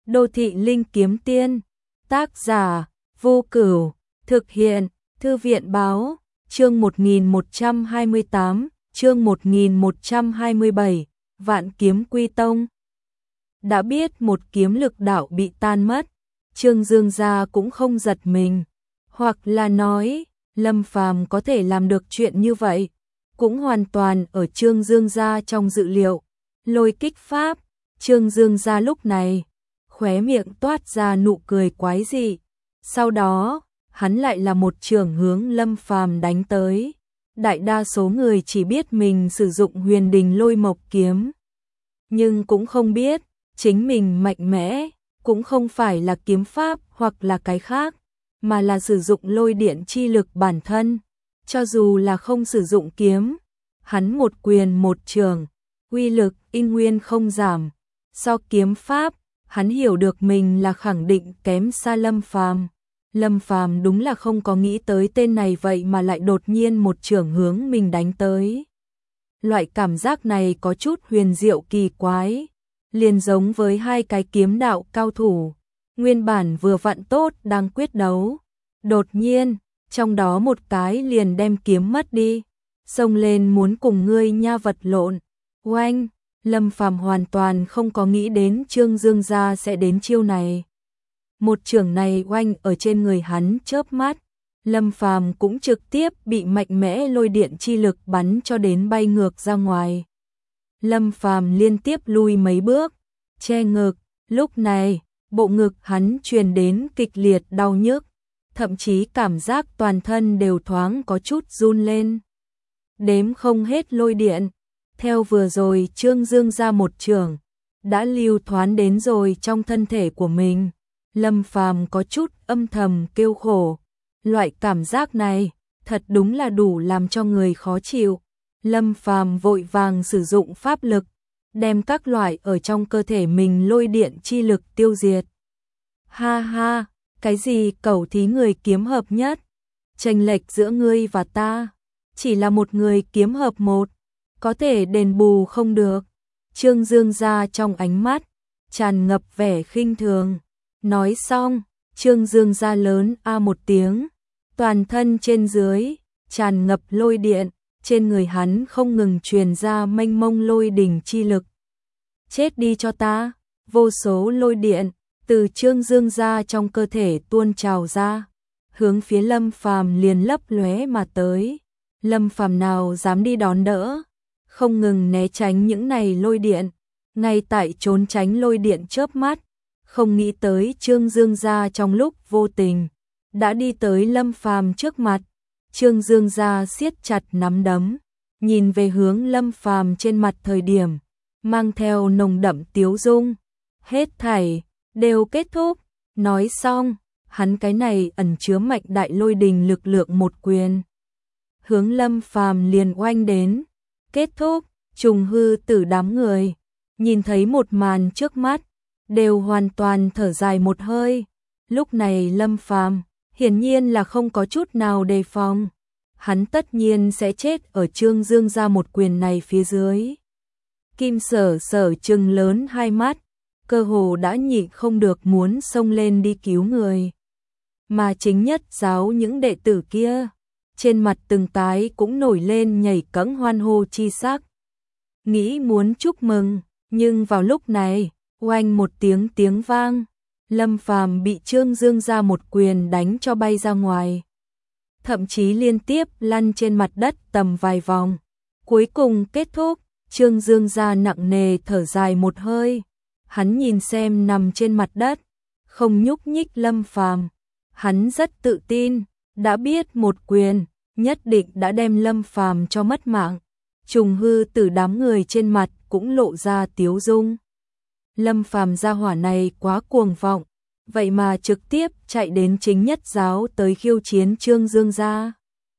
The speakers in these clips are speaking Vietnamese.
Đô thị linh kiếm tiên. Tác giả Vô Cửu. Thực hiện Thư viện báo. Chương 1128, chương 1127, Vạn Kiếm Quy Tông. Đã biết một kiếm lực đạo bị tan mất, Trương Dương gia cũng không giật mình, hoặc là nói, Lâm Phàm có thể làm được chuyện như vậy, cũng hoàn toàn ở Trương Dương gia trong dự liệu. Lôi kích pháp, Trương Dương gia lúc này khóe miệng toát ra nụ cười quái dị. Sau đó, hắn lại là một chưởng hướng Lâm Phàm đánh tới. Đại đa số người chỉ biết mình sử dụng Huyền Đình Lôi Mộc kiếm, nhưng cũng không biết chính mình mạnh mẽ cũng không phải là kiếm pháp hoặc là cái khác, mà là sử dụng lôi điện chi lực bản thân. Cho dù là không sử dụng kiếm, hắn một quyền một chưởng, uy lực in nguyên không giảm. So kiếm pháp, hắn hiểu được mình là khẳng định kém xa Lâm Phàm. Lâm Phàm đúng là không có nghĩ tới tên này vậy mà lại đột nhiên một chưởng hướng mình đánh tới. Loại cảm giác này có chút huyền diệu kỳ quái, liền giống với hai cái kiếm đạo cao thủ, nguyên bản vừa vặn tốt đang quyết đấu. Đột nhiên, trong đó một cái liền đem kiếm mất đi, xông lên muốn cùng ngươi nha vật lộn. Oanh, Lâm Phàm hoàn toàn không có nghĩ đến Trương Dương gia sẽ đến chiêu này. Một chưởng này oanh ở trên người hắn chớp mắt, Lâm Phàm cũng trực tiếp bị mạnh mẽ lôi điện chi lực bắn cho đến bay ngược ra ngoài. Lâm Phàm liên tiếp lui mấy bước, che ngực, lúc này, bộ ngực hắn truyền đến kịch liệt đau nhức, thậm chí cảm giác toàn thân đều thoáng có chút run lên. Đếm không hết lôi điện, theo vừa rồi Trương Dương ra một chưởng, đã lưu thoán đến rồi trong thân thể của mình. Lâm Phàm có chút âm thầm kêu khổ, loại cảm giác này thật đúng là đủ làm cho người khó chịu. Lâm Phàm vội vàng sử dụng pháp lực, đem các loại ở trong cơ thể mình lôi điện chi lực tiêu diệt. Ha ha, cái gì cẩu thí người kiếm hợp nhất, chênh lệch giữa ngươi và ta, chỉ là một người kiếm hợp một, có thể đền bù không được. Trương Dương gia trong ánh mắt tràn ngập vẻ khinh thường. Nói xong, Trương Dương gia lớn a một tiếng, toàn thân trên dưới tràn ngập lôi điện, trên người hắn không ngừng truyền ra mênh mông lôi đỉnh chi lực. Chết đi cho ta! Vô số lôi điện từ Trương Dương gia trong cơ thể tuôn trào ra, hướng phía Lâm Phàm liền lấp lóe mà tới. Lâm Phàm nào dám đi đón đỡ, không ngừng né tránh những này lôi điện, ngay tại trốn tránh lôi điện chớp mắt, không nghĩ tới Trương Dương gia trong lúc vô tình đã đi tới Lâm Phàm trước mặt. Trương Dương gia siết chặt nắm đấm, nhìn về hướng Lâm Phàm trên mặt thời điểm mang theo nồng đậm tiếu dung. Hết thảy đều kết thúc. Nói xong, hắn cái này ẩn chứa mạnh đại lôi đình lực lượng một quyền hướng Lâm Phàm liền oanh đến. Kết thúc. Trùng hư tử đám người nhìn thấy một màn trước mắt đều hoàn toàn thở dài một hơi. Lúc này Lâm Phàm hiển nhiên là không có chút nào đề phòng, hắn tất nhiên sẽ chết ở Trương Dương gia một quyền này phía dưới. Kim Sở Sở trừng lớn hai mắt, cơ hồ đã nhịn không được muốn xông lên đi cứu người. Mà chính nhất giáo những đệ tử kia, trên mặt từng tái cũng nổi lên nhảy cẫng hoan hô chi sắc, nghĩ muốn chúc mừng, nhưng vào lúc này, oanh một tiếng vang, Lâm Phàm bị Trương Dương gia một quyền đánh cho bay ra ngoài, thậm chí liên tiếp lăn trên mặt đất tầm vài vòng. Cuối cùng kết thúc. Trương Dương gia nặng nề thở dài một hơi, hắn nhìn xem nằm trên mặt đất không nhúc nhích Lâm Phàm, hắn rất tự tin, đã biết một quyền nhất định đã đem Lâm Phàm cho mất mạng. Trùng hư tử đám người trên mặt cũng lộ ra tiếu dung. Lâm Phàm gia hỏa này quá cuồng vọng, vậy mà trực tiếp chạy đến chính nhất giáo tới khiêu chiến Trương Dương gia.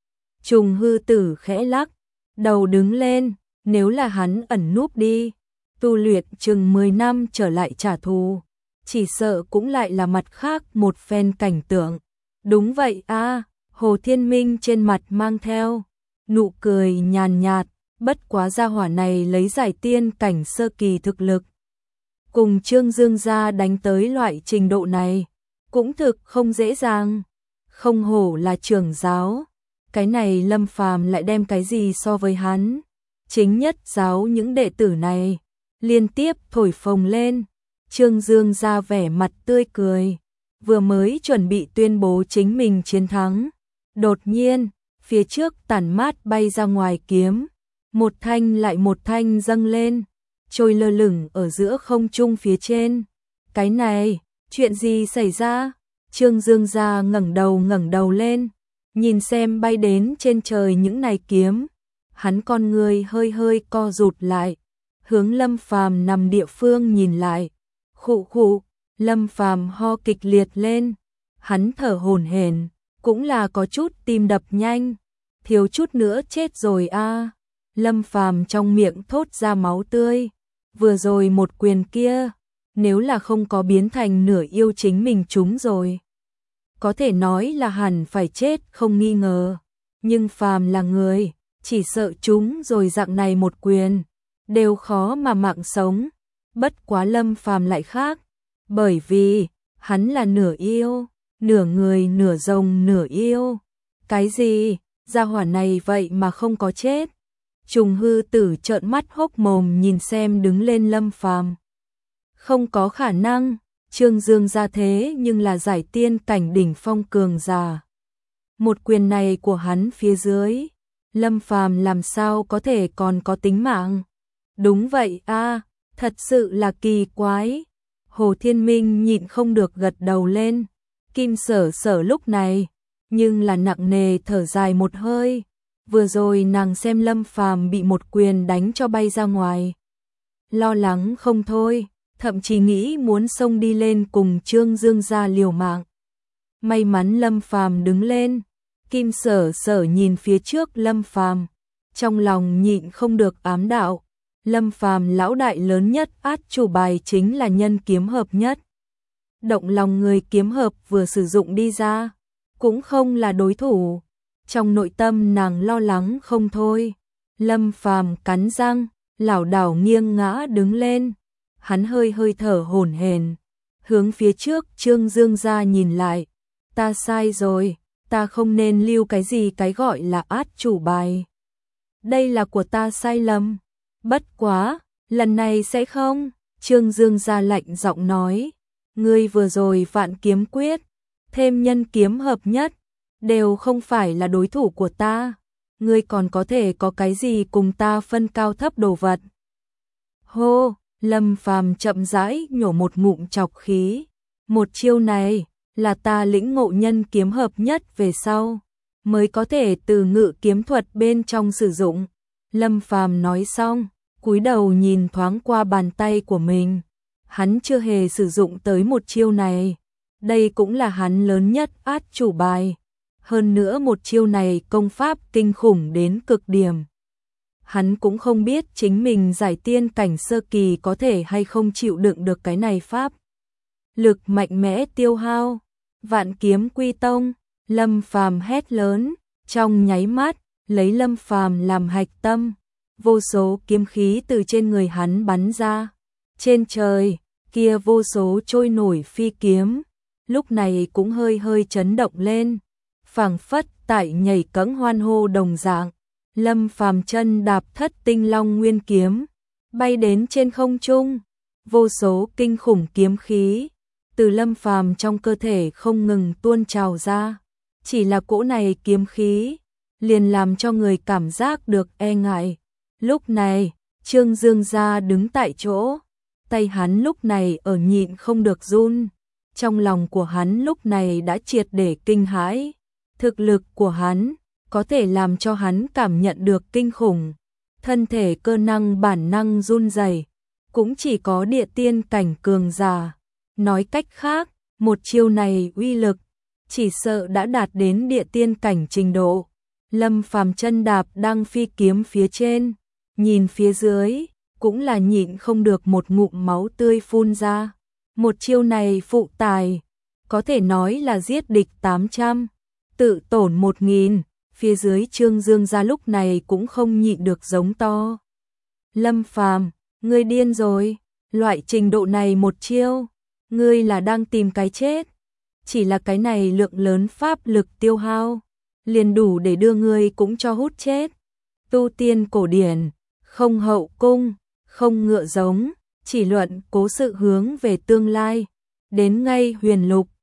Trùng hư tử khẽ lắc đầu đứng lên, nếu là hắn ẩn núp đi, tu luyện chừng 10 năm trở lại trả thù, chỉ sợ cũng lại là mặt khác một phen cảnh tượng. Đúng vậy a, Hồ Thiên Minh trên mặt mang theo nụ cười nhàn nhạt, bất quá gia hỏa này lấy giải tiên cảnh sơ kỳ thực lực, cùng Trương Dương gia đánh tới loại trình độ này, cũng thực không dễ dàng. Không hổ là trưởng giáo, cái này Lâm Phàm lại đem cái gì so với hắn? Chính nhất giáo những đệ tử này, liên tiếp thổi phồng lên. Trương Dương ra vẻ mặt tươi cười, vừa mới chuẩn bị tuyên bố chính mình chiến thắng. Đột nhiên, phía trước tản mát bay ra ngoài kiếm, một thanh lại một thanh dâng lên, trôi lơ lửng ở giữa không trung phía trên. Cái này, chuyện gì xảy ra? Trương Dương ra ngẩng đầu lên, nhìn xem bay đến trên trời những này kiếm. Hắn con người hơi hơi co rụt lại, hướng Lâm Phàm nằm địa phương nhìn lại. Khụ khụ, Lâm Phàm ho kịch liệt lên, hắn thở hổn hển, cũng là có chút tim đập nhanh, thiếu chút nữa chết rồi a. Lâm Phàm trong miệng thốt ra máu tươi, vừa rồi một quyền kia, nếu là không có biến thành nửa yêu chính mình trúng rồi, có thể nói là hẳn phải chết không nghi ngờ, nhưng Phàm là người, chỉ sợ chúng rồi dạng này một quyền, đều khó mà mạng sống. Bất quá Lâm Phàm lại khác, bởi vì hắn là nửa yêu, nửa người nửa rồng nửa yêu. Cái gì? Gia hỏa này vậy mà không có chết. Trùng hư tử trợn mắt hốc mồm nhìn xem đứng lên Lâm Phàm. Không có khả năng, Trương Dương ra thế nhưng là giải tiên cảnh đỉnh phong cường giả. Một quyền này của hắn phía dưới, Lâm Phàm làm sao có thể còn có tính mạng? Đúng vậy a, thật sự là kỳ quái. Hồ Thiên Minh nhịn không được gật đầu lên. Kim Sở Sở lúc này, nhưng là nặng nề thở dài một hơi. Vừa rồi nàng xem Lâm Phàm bị một quyền đánh cho bay ra ngoài, lo lắng không thôi, thậm chí nghĩ muốn xông đi lên cùng Trương Dương gia liều mạng. May mắn Lâm Phàm đứng lên. Kim Sở Sở nhìn phía trước Lâm Phàm, trong lòng nhịn không được ám đạo, Lâm Phàm lão đại lớn nhất át chủ bài chính là nhân kiếm hợp nhất. Động lòng người kiếm hợp vừa sử dụng đi ra, cũng không là đối thủ. Trong nội tâm nàng lo lắng không thôi. Lâm Phàm cắn răng, lảo đảo nghiêng ngã đứng lên. Hắn hơi hơi thở hổn hển, hướng phía trước Trương Dương gia nhìn lại. Ta sai rồi, ta không nên lưu cái gì cái gọi là át chủ bài. Đây là của ta sai lầm. Bất quá, lần này sẽ không. Trương Dương gia lạnh giọng nói. Ngươi vừa rồi vạn kiếm quyết, thêm nhân kiếm hợp nhất, đều không phải là đối thủ của ta. Ngươi còn có thể có cái gì cùng ta phân cao thấp đồ vật. Hô, Lâm Phàm chậm rãi nhổ một ngụm trọc khí. Một chiêu này là ta lĩnh ngộ nhân kiếm hợp nhất về sau, mới có thể từ ngự kiếm thuật bên trong sử dụng. Lâm Phàm nói xong, cúi đầu nhìn thoáng qua bàn tay của mình. Hắn chưa hề sử dụng tới một chiêu này. Đây cũng là hắn lớn nhất át chủ bài. Hơn nữa một chiêu này công pháp kinh khủng đến cực điểm. Hắn cũng không biết chính mình giải tiên cảnh sơ kỳ có thể hay không chịu đựng được cái này pháp. Lực mạnh mẽ tiêu hao. Vạn kiếm quy tông. Lâm Phàm hét lớn. Trong nháy mắt, lấy Lâm Phàm làm hạch tâm. Vô số kiếm khí từ trên người hắn bắn ra. Trên trời, kia vô số trôi nổi phi kiếm, lúc này cũng hơi hơi chấn động lên, phảng phất tại nhảy cẫng hoan hô đồng dạng. Lâm Phàm chân đạp Thất Tinh Long Nguyên kiếm, bay đến trên không trung, vô số kinh khủng kiếm khí từ Lâm Phàm trong cơ thể không ngừng tuôn trào ra. Chỉ là cỗ này kiếm khí liền làm cho người cảm giác được e ngại. Lúc này, Trương Dương gia đứng tại chỗ, tay hắn lúc này ở nhịn không được run. Trong lòng của hắn lúc này đã triệt để kinh hãi. Thực lực của hắn có thể làm cho hắn cảm nhận được kinh khủng. Thân thể cơ năng bản năng run rẩy, cũng chỉ có địa tiên cảnh cường giả. Nói cách khác, một chiêu này uy lực chỉ sợ đã đạt đến địa tiên cảnh trình độ. Lâm Phàm chân đạp đang phi kiếm phía trên, nhìn phía dưới, cũng là nhịn không được một ngụm máu tươi phun ra. Một chiêu này phụ tài, có thể nói là giết địch 800, tự tổn 1000. Phía dưới Trương Dương gia lúc này cũng không nhịn được giống to. Lâm Phàm, ngươi điên rồi, Loại trình độ này một chiêu, ngươi là đang tìm cái chết. Chỉ là cái này lượng lớn pháp lực tiêu hao, liền đủ để đưa ngươi cũng cho hút chết. Tu tiên cổ điển, không hậu cung, không ngựa giống, chỉ luận cố sự hướng về tương lai. Đến ngay huyền lục,